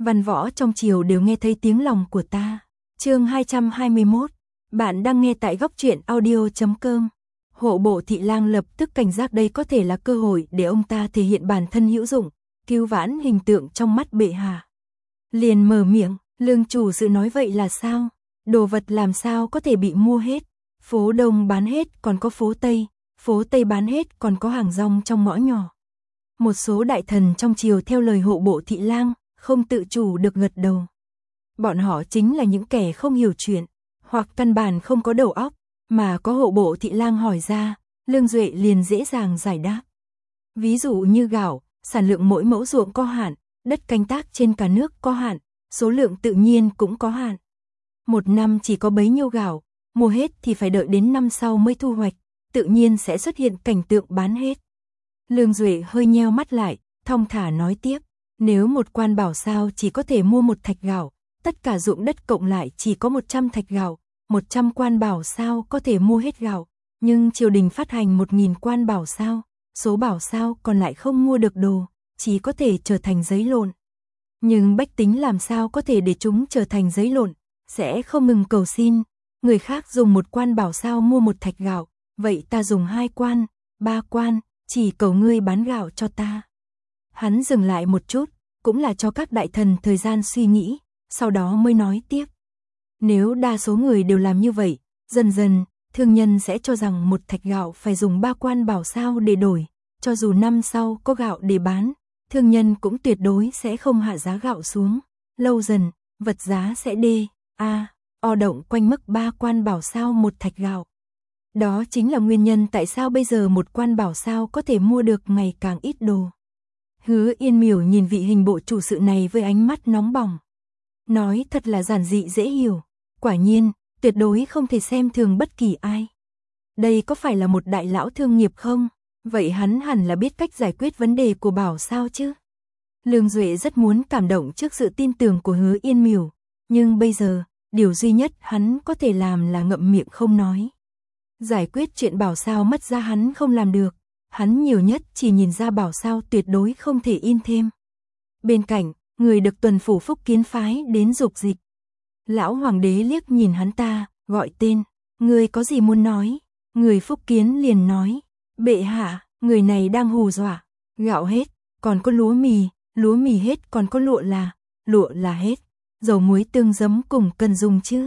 Văn võ trong triều đều nghe thấy tiếng lòng của ta. Chương 221. Bạn đang nghe tại góc truyện audio.com. Hộ bộ thị lang lập tức cảnh giác, đây có thể là cơ hội để ông ta thể hiện bản thân hữu dụng, cứu vãn hình tượng trong mắt bệ hạ. Liền mở miệng, lương chủ sự nói vậy là sao? Đồ vật làm sao có thể bị mua hết? Phố Đông bán hết còn có phố Tây bán hết còn có hàng rong trong ngõ nhỏ. Một số đại thần trong triều theo lời hộ bộ thị lang, không tự chủ được gật đầu. Bọn họ chính là những kẻ không hiểu chuyện, hoặc căn bản không có đầu óc, mà có hộ bộ thị lang hỏi ra, Lương Duệ liền dễ dàng giải đáp. Ví dụ như gạo, sản lượng mỗi mẫu ruộng có hạn, đất canh tác trên cả nước có hạn, số lượng tự nhiên cũng có hạn. Một năm chỉ có bấy nhiêu gạo, mua hết thì phải đợi đến năm sau mới thu hoạch, tự nhiên sẽ xuất hiện cảnh tượng bán hết. Lương Duệ hơi nheo mắt lại, thong thả nói tiếp, nếu một quan bảo sao chỉ có thể mua một thạch gạo, tất cả ruộng đất cộng lại chỉ có 100 thạch gạo, 100 quan bảo sao có thể mua hết gạo, nhưng triều đình phát hành 1000 quan bảo sao, số bảo sao còn lại không mua được đồ, chỉ có thể trở thành giấy lộn. Nhưng bách tính làm sao có thể để chúng trở thành giấy lộn, sẽ không ngừng cầu xin, người khác dùng một quan bảo sao mua một thạch gạo, vậy ta dùng 2 quan, 3 quan, chỉ cầu ngươi bán gạo cho ta. Hắn dừng lại một chút, cũng là cho các đại thần thời gian suy nghĩ, sau đó mới nói tiếp. Nếu đa số người đều làm như vậy, dần dần, thương nhân sẽ cho rằng một thạch gạo phải dùng 3 quan bảo sao để đổi, cho dù năm sau có gạo để bán, thương nhân cũng tuyệt đối sẽ không hạ giá gạo xuống, lâu dần, vật giá sẽ o động quanh mức 3 quan bảo sao một thạch gạo. Đó chính là nguyên nhân tại sao bây giờ một quan bảo sao có thể mua được ngày càng ít đồ. Hứa Yên Miểu nhìn vị hình bộ chủ sự này với ánh mắt nóng bỏng. Nói thật là giản dị dễ hiểu, quả nhiên, tuyệt đối không thể xem thường bất kỳ ai. Đây có phải là một đại lão thương nghiệp không? Vậy hắn hẳn là biết cách giải quyết vấn đề của bảo sao chứ? Lương Duệ rất muốn cảm động trước sự tin tưởng của Hứa Yên Miểu, nhưng bây giờ, điều duy nhất hắn có thể làm là ngậm miệng không nói. Giải quyết chuyện bảo sao mất ra hắn không làm được, hắn nhiều nhất chỉ nhìn ra bảo sao tuyệt đối không thể in thêm. Bên cạnh, người được tuần phủ Phúc Kiến phái đến dục dịch. Lão hoàng đế liếc nhìn hắn ta, gọi tên, người có gì muốn nói? Người Phúc Kiến liền nói, bệ hạ, người này đang hù dọa, gạo hết, còn có lúa mì hết còn có lụa là hết, dầu muối tương giấm cùng cần dùng chứ.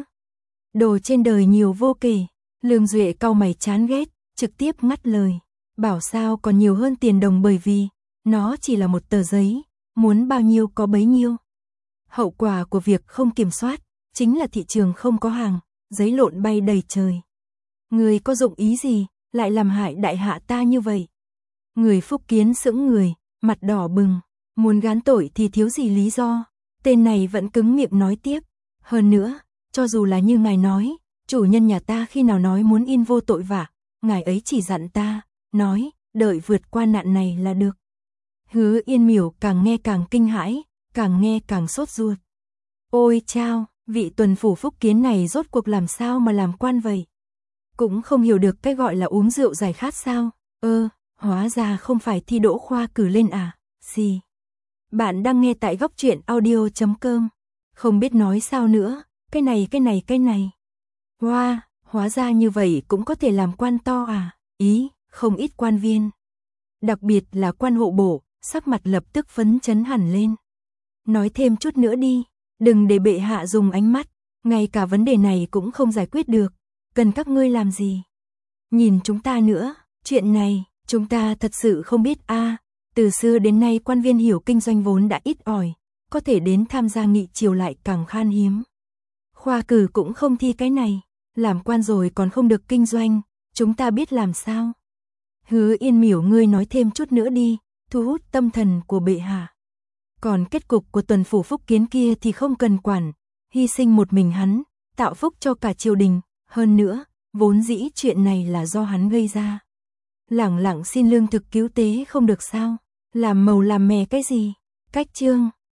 Đồ trên đời nhiều vô kể. Lương Duệ cau mày chán ghét, trực tiếp ngắt lời, bảo sao còn nhiều hơn tiền đồng bởi vì nó chỉ là một tờ giấy, muốn bao nhiêu có bấy nhiêu. Hậu quả của việc không kiểm soát chính là thị trường không có hàng, giấy lộn bay đầy trời. Người có dụng ý gì, lại làm hại đại hạ ta như vậy? Người Phúc Kiến sững người, mặt đỏ bừng, muốn gán tội thì thiếu gì lý do. Tên này vẫn cứng miệng nói tiếp, hơn nữa, cho dù là như ngài nói, chủ nhân nhà ta khi nào nói muốn in vô tội vạ, ngài ấy chỉ dặn ta, nói, đợi vượt qua nạn này là được. Hứa Yên Miểu càng nghe càng kinh hãi, càng nghe càng sốt ruột. Ôi chao, vị tuần phủ Phúc Kiến này rốt cuộc làm sao mà làm quan vậy? Cũng không hiểu được cái gọi là uống rượu giải khát sao? Hóa ra không phải thi đỗ khoa cử lên à? Gì? Bạn đang nghe tại góc truyện audio.com. Không biết nói sao nữa, cái này. Wow, hóa ra như vậy cũng có thể làm quan to à? Ý, không ít quan viên. Đặc biệt là quan hộ bộ, sắc mặt lập tức phấn chấn hẳn lên. Nói thêm chút nữa đi, đừng để bệ hạ dùng ánh mắt, ngay cả vấn đề này cũng không giải quyết được, cần các ngươi làm gì? Nhìn chúng ta nữa, chuyện này, chúng ta thật sự không biết từ xưa đến nay quan viên hiểu kinh doanh vốn đã ít ỏi, có thể đến tham gia nghị triều lại càng khan hiếm. Khoa cử cũng không thi cái này, làm quan rồi còn không được kinh doanh, chúng ta biết làm sao? Hứa Yên Miểu ngươi nói thêm chút nữa đi, thu hút tâm thần của bệ hạ. Còn kết cục của tuần phủ Phúc Kiến kia thì không cần quản, hy sinh một mình hắn, tạo phúc cho cả triều đình, hơn nữa, vốn dĩ chuyện này là do hắn gây ra. Lẳng lặng xin lương thực cứu tế không được sao? Làm màu làm mè cái gì? Cách chương